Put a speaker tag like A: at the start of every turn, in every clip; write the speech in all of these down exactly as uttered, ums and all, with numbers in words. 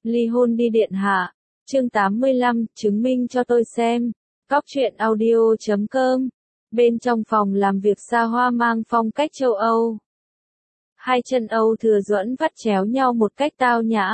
A: Ly hôn đi điện hạ. Chương tám mươi lăm, chứng minh cho tôi xem. Cóc truyện audio chấm com. Bên trong phòng làm việc xa hoa mang phong cách châu Âu. Hai chân Âu Thừa Duẫn vắt chéo nhau một cách tao nhã.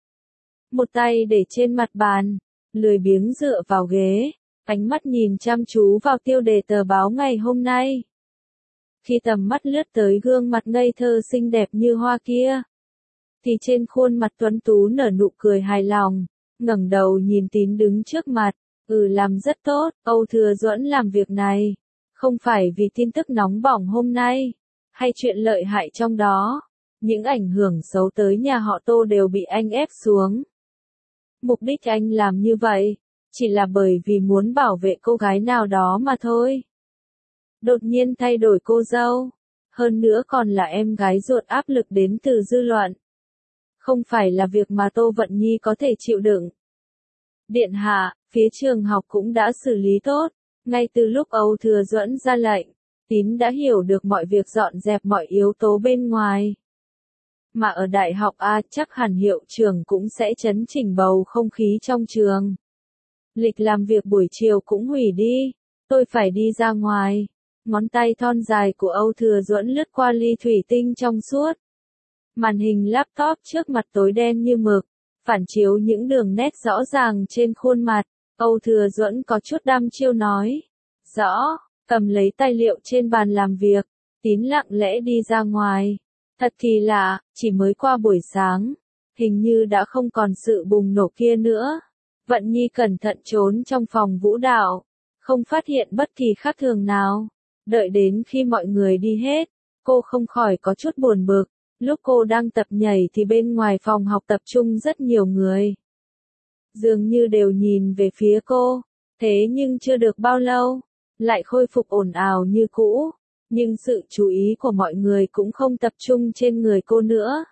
A: Một tay để trên mặt bàn, lười biếng dựa vào ghế, ánh mắt nhìn chăm chú vào tiêu đề tờ báo ngày hôm nay. Khi tầm mắt lướt tới gương mặt ngây thơ xinh đẹp như hoa kia, thì trên khuôn mặt tuấn tú nở nụ cười hài lòng, ngẩng đầu nhìn Tín đứng trước mặt, ừ làm rất tốt, Âu Thừa Duẫn làm việc này, không phải vì tin tức nóng bỏng hôm nay, hay chuyện lợi hại trong đó, những ảnh hưởng xấu tới nhà họ Tô đều bị anh ép xuống. Mục đích anh làm như vậy, chỉ là bởi vì muốn bảo vệ cô gái nào đó mà thôi. Đột nhiên thay đổi cô dâu, hơn nữa còn là em gái ruột áp lực đến từ dư luận. Không phải là việc mà Tô Vận Nhi có thể chịu đựng. Điện hạ, phía trường học cũng đã xử lý tốt, ngay từ lúc Âu Thừa Duẫn ra lệnh, Tín đã hiểu được mọi việc dọn dẹp mọi yếu tố bên ngoài. Mà ở đại học A chắc hẳn hiệu trưởng cũng sẽ chấn chỉnh bầu không khí trong trường. Lịch làm việc buổi chiều cũng hủy đi, tôi phải đi ra ngoài. Ngón tay thon dài của Âu Thừa Duẫn lướt qua ly thủy tinh trong suốt. Màn hình laptop trước mặt tối đen như mực, phản chiếu những đường nét rõ ràng trên khuôn mặt. Âu Thừa Duẫn có chút đăm chiêu nói. Rõ, cầm lấy tài liệu trên bàn làm việc, Tín lặng lẽ đi ra ngoài. Thật kỳ lạ, chỉ mới qua buổi sáng, hình như đã không còn sự bùng nổ kia nữa. Vận Nhi cẩn thận trốn trong phòng vũ đạo, không phát hiện bất kỳ khác thường nào. Đợi đến khi mọi người đi hết, cô không khỏi có chút buồn bực. Lúc cô đang tập nhảy thì bên ngoài phòng học tập trung rất nhiều người. Dường như đều nhìn về phía cô, thế nhưng chưa được bao lâu, lại khôi phục ồn ào như cũ. Nhưng sự chú ý của mọi người cũng không tập trung trên người cô nữa.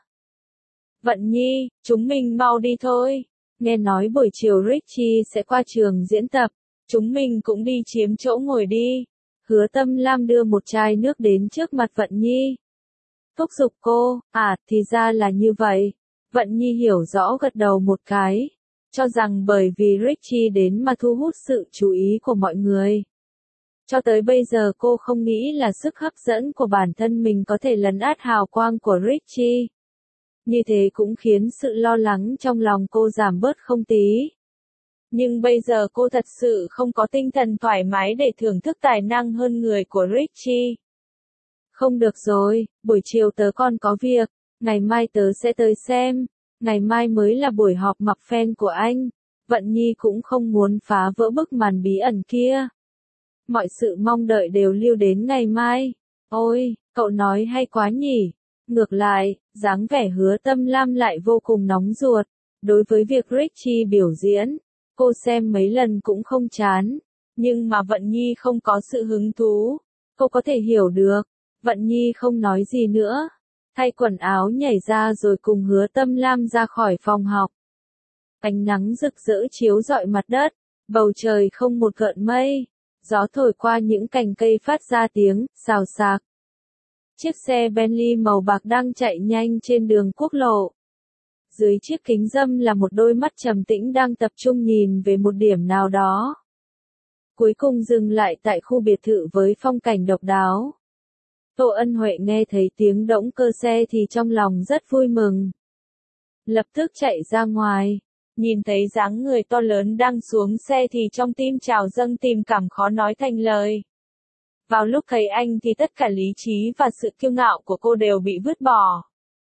A: Vận Nhi, chúng mình mau đi thôi. Nghe nói buổi chiều Richie sẽ qua trường diễn tập, chúng mình cũng đi chiếm chỗ ngồi đi. Hứa Tâm Lam đưa một chai nước đến trước mặt Vận Nhi. Thúc giục cô, à, thì ra là như vậy. Vận Nhi hiểu rõ gật đầu một cái, cho rằng bởi vì Richie đến mà thu hút sự chú ý của mọi người. Cho tới bây giờ cô không nghĩ là sức hấp dẫn của bản thân mình có thể lấn át hào quang của Richie. Như thế cũng khiến sự lo lắng trong lòng cô giảm bớt không tí. Nhưng bây giờ cô thật sự không có tinh thần thoải mái để thưởng thức tài năng hơn người của Richie. Không được rồi, buổi chiều tớ còn có việc, ngày mai tớ sẽ tới xem, ngày mai mới là buổi họp mặc fan của anh. Vận Nhi cũng không muốn phá vỡ bức màn bí ẩn kia. Mọi sự mong đợi đều lưu đến ngày mai. Ôi, cậu nói hay quá nhỉ. Ngược lại, dáng vẻ Hứa Tâm Lam lại vô cùng nóng ruột. Đối với việc Richie biểu diễn, cô xem mấy lần cũng không chán. Nhưng mà Vận Nhi không có sự hứng thú. Cô có thể hiểu được. Vận Nhi không nói gì nữa. Thay quần áo nhảy ra rồi cùng Hứa Tâm Lam ra khỏi phòng học. Ánh nắng rực rỡ chiếu rọi mặt đất. Bầu trời không một gợn mây. Gió thổi qua những cành cây phát ra tiếng xào xạc. Chiếc xe Bentley màu bạc đang chạy nhanh trên đường quốc lộ. Dưới chiếc kính râm là một đôi mắt trầm tĩnh đang tập trung nhìn về một điểm nào đó. Cuối cùng dừng lại tại khu biệt thự với phong cảnh độc đáo. Tô Ân Huệ nghe thấy tiếng động cơ xe thì trong lòng rất vui mừng. Lập tức chạy ra ngoài. Nhìn thấy dáng người to lớn đang xuống xe thì trong tim trào dâng tình cảm khó nói thành lời. Vào lúc thấy anh thì tất cả lý trí và sự kiêu ngạo của cô đều bị vứt bỏ.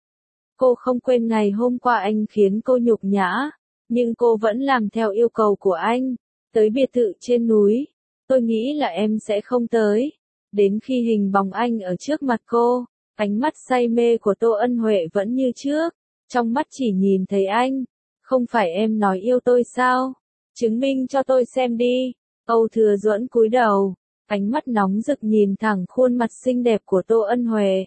A: Cô không quên ngày hôm qua anh khiến cô nhục nhã, nhưng cô vẫn làm theo yêu cầu của anh. Tới biệt thự trên núi, tôi nghĩ là em sẽ không tới. Đến khi hình bóng anh ở trước mặt cô, ánh mắt say mê của Tô Ân Huệ vẫn như trước, trong mắt chỉ nhìn thấy anh. Không phải em nói yêu tôi sao? Chứng minh cho tôi xem đi. Âu Thừa Duẫn cúi đầu, ánh mắt nóng rực nhìn thẳng khuôn mặt xinh đẹp của Tô Ân Huệ.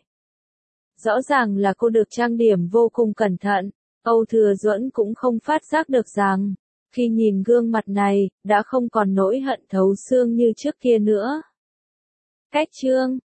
A: Rõ ràng là cô được trang điểm vô cùng cẩn thận. Âu Thừa Duẫn cũng không phát giác được rằng, khi nhìn gương mặt này, đã không còn nỗi hận thấu xương như trước kia nữa. Cách chương